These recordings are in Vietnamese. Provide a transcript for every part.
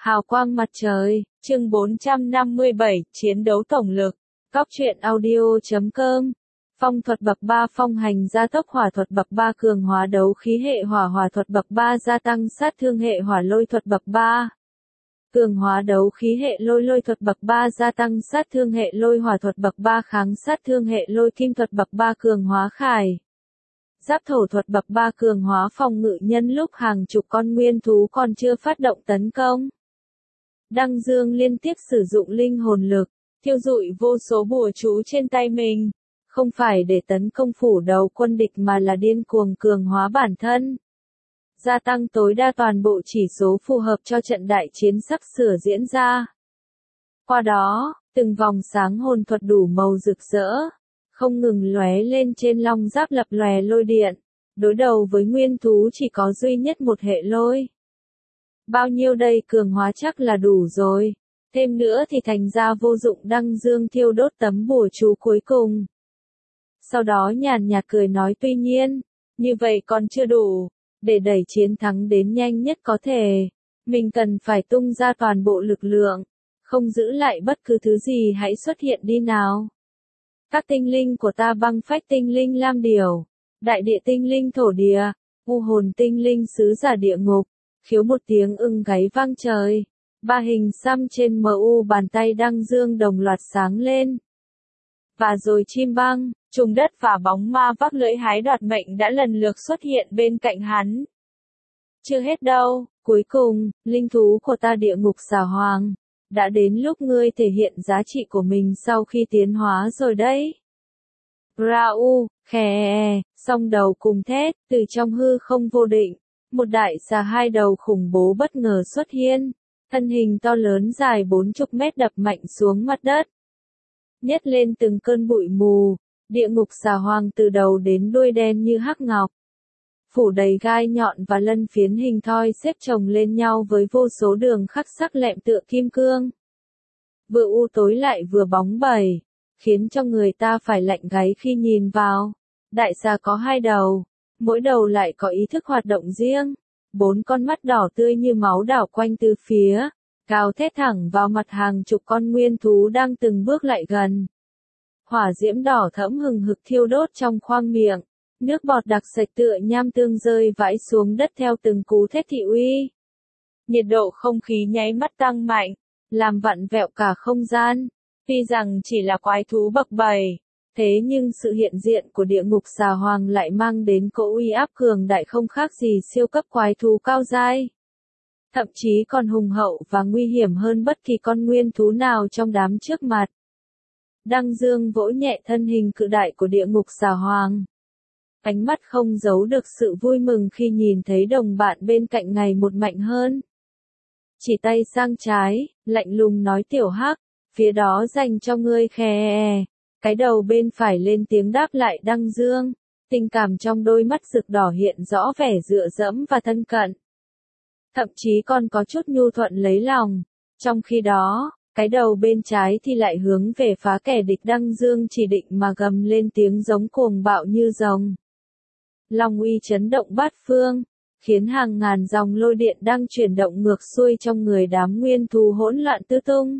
Hào quang mặt trời, chương 457, chiến đấu tổng lực. Cóc truyện audio.com. Phong thuật bậc 3 phong hành gia tốc, hỏa thuật bậc 3 cường hóa đấu khí hệ hỏa, hỏa thuật bậc 3 gia tăng sát thương hệ hỏa, lôi thuật bậc 3 cường hóa đấu khí hệ lôi, lôi thuật bậc 3 gia tăng sát thương hệ lôi, hỏa thuật bậc 3 kháng sát thương hệ lôi, kim thuật bậc 3 cường hóa khải giáp, thổ thuật bậc 3 cường hóa phòng ngự nhân lúc hàng chục con nguyên thú còn chưa phát động tấn công. Đăng Dương liên tiếp sử dụng linh hồn lực, thiêu dụi vô số bùa chú trên tay mình, không phải để tấn công phủ đầu quân địch mà là điên cuồng cường hóa bản thân. Gia tăng tối đa toàn bộ chỉ số phù hợp cho trận đại chiến sắp sửa diễn ra. Qua đó, từng vòng sáng hồn thuật đủ màu rực rỡ, không ngừng lóe lên trên long giáp lập lòe lôi điện, đối đầu với nguyên thú chỉ có duy nhất một hệ lôi. Bao nhiêu đây cường hóa chắc là đủ rồi, thêm nữa thì thành ra vô dụng. Đăng Dương thiêu đốt tấm bùa chú cuối cùng. Sau đó nhàn nhạt cười nói, tuy nhiên, như vậy còn chưa đủ, để đẩy chiến thắng đến nhanh nhất có thể, mình cần phải tung ra toàn bộ lực lượng, không giữ lại bất cứ thứ gì, hãy xuất hiện đi nào. Các tinh linh của ta: băng phách tinh linh lam điểu, đại địa tinh linh thổ địa, u hồn tinh linh sứ giả địa ngục. Khiếu một tiếng ưng gáy vang trời, ba hình xăm trên mu bàn tay Đăng Dương đồng loạt sáng lên. Và rồi chim băng, trùng đất và bóng ma vác lưỡi hái đoạt mệnh đã lần lượt xuất hiện bên cạnh hắn. Chưa hết đâu, cuối cùng, linh thú của ta địa ngục xà hoàng, đã đến lúc ngươi thể hiện giá trị của mình sau khi tiến hóa rồi đấy. Rau, khè, song đầu cùng thét, từ trong hư không vô định, một đại xà hai đầu khủng bố bất ngờ xuất hiện, thân hình to lớn dài 40 mét đập mạnh xuống mặt đất. Nhét lên từng cơn bụi mù, địa ngục xà hoàng từ đầu đến đuôi đen như hắc ngọc, phủ đầy gai nhọn và lân phiến hình thoi xếp chồng lên nhau với vô số đường khắc sắc lẹm tựa kim cương. Vừa u tối lại vừa bóng bẩy, khiến cho người ta phải lạnh gáy khi nhìn vào. Đại xà có hai đầu, mỗi đầu lại có ý thức hoạt động riêng, 4 con mắt đỏ tươi như máu đảo quanh từ phía, gào thét thẳng vào mặt hàng chục con nguyên thú đang từng bước lại gần. Hỏa diễm đỏ thẫm hừng hực thiêu đốt trong khoang miệng, nước bọt đặc sệt tựa nham tương rơi vãi xuống đất theo từng cú thét thị uy. Nhiệt độ không khí nháy mắt tăng mạnh, làm vặn vẹo cả không gian. Tuy rằng chỉ là quái thú bậc 7, thế nhưng sự hiện diện của địa ngục xà hoàng lại mang đến cỗ uy áp cường đại không khác gì siêu cấp quái thú cao giai. Thậm chí còn hùng hậu và nguy hiểm hơn bất kỳ con nguyên thú nào trong đám trước mặt. Đăng Dương vỗ nhẹ thân hình cự đại của địa ngục xà hoàng. Ánh mắt không giấu được sự vui mừng khi nhìn thấy đồng bạn bên cạnh ngày một mạnh hơn. Chỉ tay sang trái, lạnh lùng nói, tiểu hắc, phía đó dành cho ngươi. Khè. Cái đầu bên phải lên tiếng đáp lại Đăng Dương, tình cảm trong đôi mắt rực đỏ hiện rõ vẻ dựa dẫm và thân cận. Thậm chí còn có chút nhu thuận lấy lòng. Trong khi đó, cái đầu bên trái thì lại hướng về phá kẻ địch. Đăng Dương chỉ định mà gầm lên tiếng giống cuồng bạo như rồng. Long uy chấn động bát phương, khiến hàng ngàn dòng lôi điện đang chuyển động ngược xuôi trong người đám nguyên thú hỗn loạn tứ tung.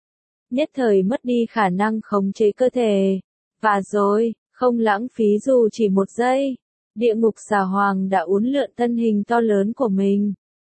Nhất thời mất đi khả năng khống chế cơ thể. Và rồi, không lãng phí dù chỉ một giây, địa ngục xà hoàng đã uốn lượn thân hình to lớn của mình,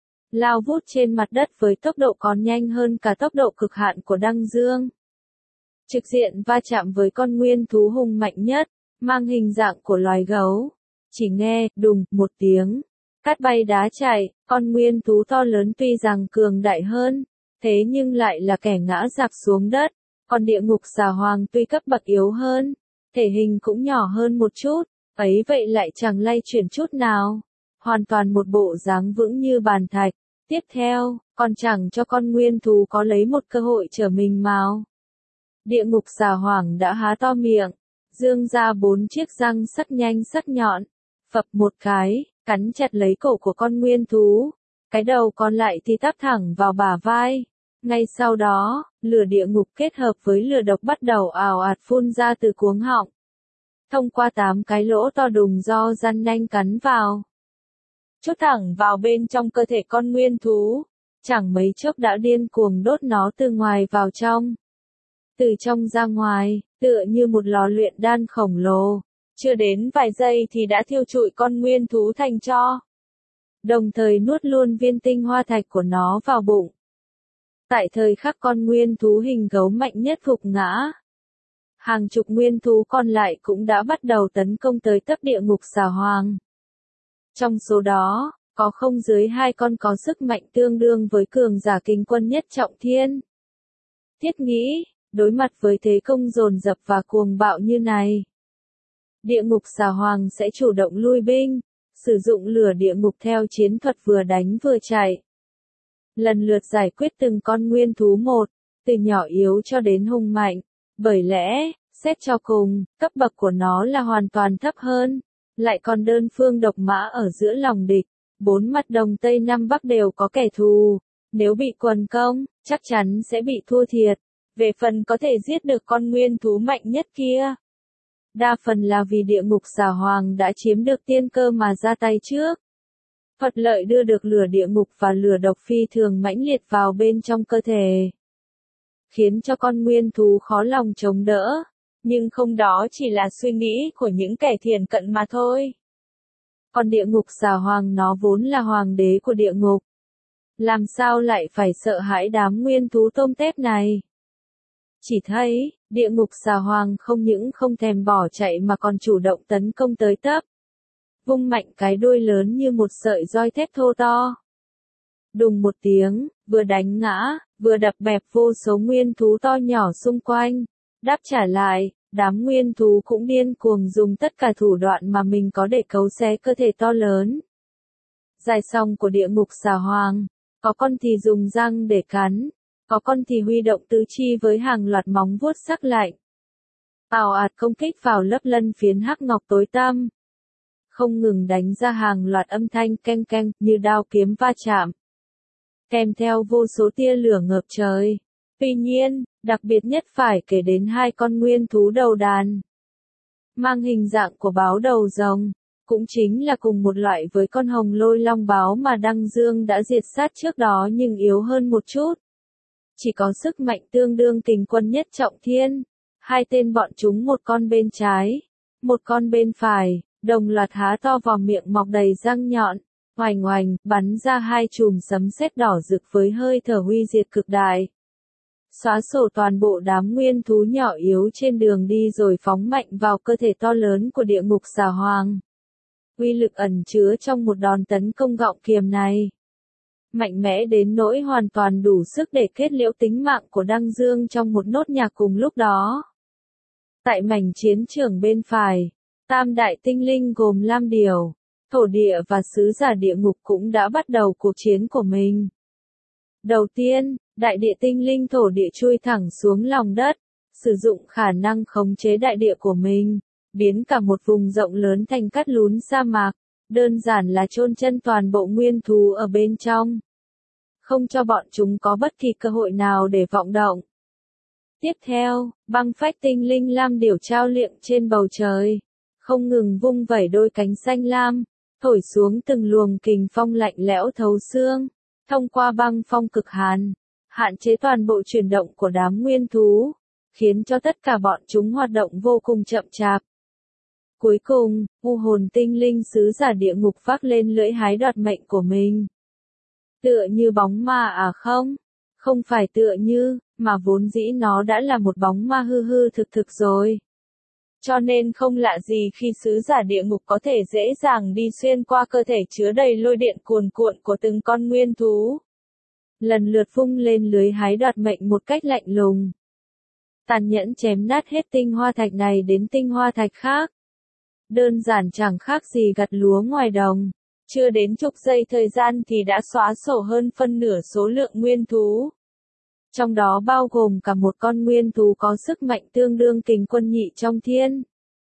lao vút trên mặt đất với tốc độ còn nhanh hơn cả tốc độ cực hạn của Đăng Dương. Trực diện va chạm với con nguyên thú hung mạnh nhất, mang hình dạng của loài gấu. Chỉ nghe, đùng, một tiếng, cát bay đá chạy, con nguyên thú to lớn tuy rằng cường đại hơn, thế nhưng lại là kẻ ngã rạp xuống đất. Còn địa ngục xà hoàng tuy cấp bậc yếu hơn, thể hình cũng nhỏ hơn một chút, ấy vậy lại chẳng lay chuyển chút nào. Hoàn toàn một bộ dáng vững như bàn thạch. Tiếp theo, còn chẳng cho con nguyên thú có lấy một cơ hội trở mình mào. Địa ngục xà hoàng đã há to miệng, dương ra 4 chiếc răng sắc nhanh sắc nhọn, phập một cái, cắn chặt lấy cổ của con nguyên thú. Cái đầu còn lại thì tắp thẳng vào bả vai. Ngay sau đó, lửa địa ngục kết hợp với lửa độc bắt đầu ào ạt phun ra từ cuống họng, thông qua 8 cái lỗ to đùng do răng nanh cắn vào, chốt thẳng vào bên trong cơ thể con nguyên thú. chẳng mấy chốc đã điên cuồng đốt nó từ ngoài vào trong. Từ trong ra ngoài, tựa như một lò luyện đan khổng lồ, chưa đến vài giây thì đã thiêu trụi con nguyên thú thành tro. Đồng thời nuốt luôn viên tinh hoa thạch của nó vào bụng. Tại thời khắc con nguyên thú hình gấu mạnh nhất gục ngã, hàng chục nguyên thú còn lại cũng đã bắt đầu tấn công tới tấp địa ngục xà hoàng. Trong số đó, có không dưới 2 con có sức mạnh tương đương với cường giả kình quân nhất trọng thiên. Thiết nghĩ, đối mặt với thế công dồn dập và cuồng bạo như này, địa ngục xà hoàng sẽ chủ động lui binh, sử dụng lửa địa ngục theo chiến thuật vừa đánh vừa chạy. Lần lượt giải quyết từng con nguyên thú một, từ nhỏ yếu cho đến hung mạnh, bởi lẽ, xét cho cùng, cấp bậc của nó là hoàn toàn thấp hơn, lại còn đơn phương độc mã ở giữa lòng địch, 4 mặt Đông Tây Nam Bắc đều có kẻ thù, nếu bị quần công, chắc chắn sẽ bị thua thiệt, về phần có thể giết được con nguyên thú mạnh nhất kia. Đa phần là vì địa ngục xà hoàng đã chiếm được tiên cơ mà ra tay trước. Phật lợi đưa được lửa địa ngục và lửa độc phi thường mãnh liệt vào bên trong cơ thể, khiến cho con nguyên thú khó lòng chống đỡ, nhưng không, đó chỉ là suy nghĩ của những kẻ thiền cận mà thôi. Còn địa ngục xà hoàng nó vốn là hoàng đế của địa ngục, làm sao lại phải sợ hãi đám nguyên thú tôm tép này. Chỉ thấy, địa ngục xà hoàng không những không thèm bỏ chạy mà còn chủ động tấn công tới tấp. Vung mạnh cái đuôi lớn như một sợi roi thép thô to. Đùng một tiếng, vừa đánh ngã, vừa đập bẹp vô số nguyên thú to nhỏ xung quanh. Đáp trả lại, đám nguyên thú cũng điên cuồng dùng tất cả thủ đoạn mà mình có để cấu xé cơ thể to lớn. Dài song của địa ngục xà hoàng, có con thì dùng răng để cắn, có con thì huy động tứ chi với hàng loạt móng vuốt sắc lạnh. Ào ạt công kích vào lớp lân phiến hắc ngọc tối tăm. Không ngừng đánh ra hàng loạt âm thanh keng keng như đao kiếm va chạm, kèm theo vô số tia lửa ngập trời. Tuy nhiên, đặc biệt nhất phải kể đến 2 con nguyên thú đầu đàn, mang hình dạng của báo đầu rồng, cũng chính là cùng một loại với con hồng lôi long báo mà Đăng Dương đã diệt sát trước đó nhưng yếu hơn một chút. Chỉ có sức mạnh tương đương kình quân nhất trọng thiên. 2 tên bọn chúng, một con bên trái, một con bên phải, đồng loạt há to vào miệng mọc đầy răng nhọn, oành oành, bắn ra 2 chùm sấm sét đỏ rực với hơi thở huy diệt cực đại. Xóa sổ toàn bộ đám nguyên thú nhỏ yếu trên đường đi rồi phóng mạnh vào cơ thể to lớn của địa ngục xà hoàng. Uy lực ẩn chứa trong một đòn tấn công gọng kiềm này mạnh mẽ đến nỗi hoàn toàn đủ sức để kết liễu tính mạng của Đăng Dương trong một nốt nhạc cùng lúc đó. Tại mảnh chiến trường bên phải, tam đại tinh linh gồm Lam Điểu, Thổ Địa và Sứ Giả Địa Ngục cũng đã bắt đầu cuộc chiến của mình. Đầu tiên, đại địa tinh linh Thổ Địa chui thẳng xuống lòng đất, sử dụng khả năng khống chế đại địa của mình, biến cả một vùng rộng lớn thành cát lún sa mạc, đơn giản là chôn chân toàn bộ nguyên thú ở bên trong, không cho bọn chúng có bất kỳ cơ hội nào để vọng động. Tiếp theo, băng phách tinh linh Lam Điểu trao liệng trên bầu trời, không ngừng vung vẩy đôi cánh xanh lam, thổi xuống từng luồng kình phong lạnh lẽo thấu xương, thông qua băng phong cực hàn, hạn chế toàn bộ chuyển động của đám nguyên thú, khiến cho tất cả bọn chúng hoạt động vô cùng chậm chạp. Cuối cùng, u hồn tinh linh Sứ Giả Địa Ngục vác lên lưỡi hái đoạt mệnh của mình. Tựa như bóng ma à không? Không phải tựa như, mà vốn dĩ nó đã là một bóng ma hư hư thực thực rồi. Cho nên không lạ gì khi Sứ Giả Địa Ngục có thể dễ dàng đi xuyên qua cơ thể chứa đầy lôi điện cuồn cuộn của từng con nguyên thú. Lần lượt vung lên lưới hái đoạt mệnh một cách lạnh lùng. Tàn nhẫn chém nát hết tinh hoa thạch này đến tinh hoa thạch khác. Đơn giản chẳng khác gì gặt lúa ngoài đồng. Chưa đến chục giây thời gian thì đã xóa sổ hơn phân nửa số lượng nguyên thú. Trong đó bao gồm cả một con nguyên thú có sức mạnh tương đương kình quân nhị trong thiên.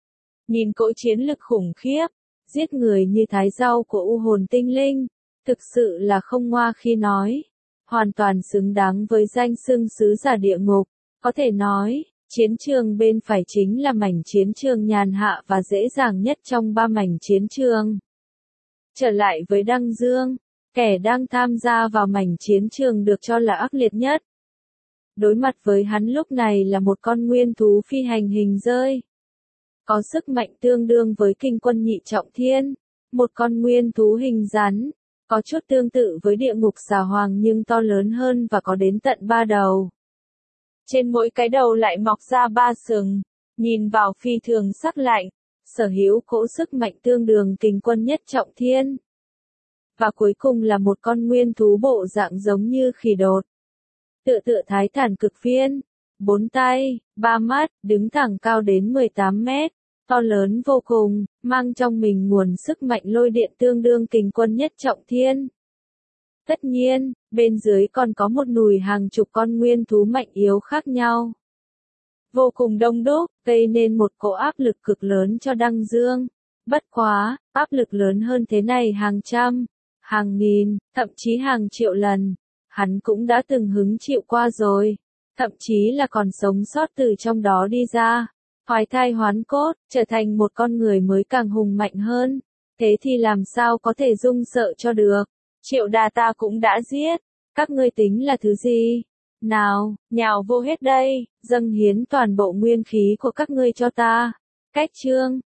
Nhìn cỗ chiến lực khủng khiếp, giết người như thái rau của u hồn tinh linh, thực sự là không ngoa khi nói. Hoàn toàn xứng đáng với danh xưng Sứ Giả Địa Ngục. Có thể nói, chiến trường bên phải chính là mảnh chiến trường nhàn hạ và dễ dàng nhất trong 3 mảnh chiến trường. Trở lại với Đăng Dương, kẻ đang tham gia vào mảnh chiến trường được cho là ác liệt nhất. Đối mặt với hắn lúc này là một con nguyên thú phi hành hình rơi. Có sức mạnh tương đương với kinh quân nhị trọng thiên. Một con nguyên thú hình rắn. Có chút tương tự với địa ngục xà hoàng nhưng to lớn hơn và có đến tận 3 đầu. Trên mỗi cái đầu lại mọc ra 3 sừng. Nhìn vào phi thường sắc lạnh. Sở hữu cỗ sức mạnh tương đương kình quân nhất trọng thiên. Và cuối cùng là một con nguyên thú bộ dạng giống như khỉ đột. Tựa thái thản cực phiên. 4 tay, 3 mắt, đứng thẳng cao đến 18 mét. To lớn vô cùng, mang trong mình nguồn sức mạnh lôi điện tương đương kình quân nhất trọng thiên. Tất nhiên, bên dưới còn có một nùi hàng chục con nguyên thú mạnh yếu khác nhau. Vô cùng đông đúc, gây nên một cỗ áp lực cực lớn cho Đăng Dương. Bất quá, áp lực lớn hơn thế này hàng trăm, hàng nghìn, thậm chí hàng triệu lần. Hắn cũng đã từng hứng chịu qua rồi. Thậm chí là còn sống sót từ trong đó đi ra. Hoài thai hoán cốt, trở thành một con người mới càng hùng mạnh hơn. Thế thì làm sao có thể rung sợ cho được. Triệu Đà ta cũng đã giết. Các ngươi tính là thứ gì? Nào, nhào vô hết đây, dâng hiến toàn bộ nguyên khí của các ngươi cho ta. Cách chương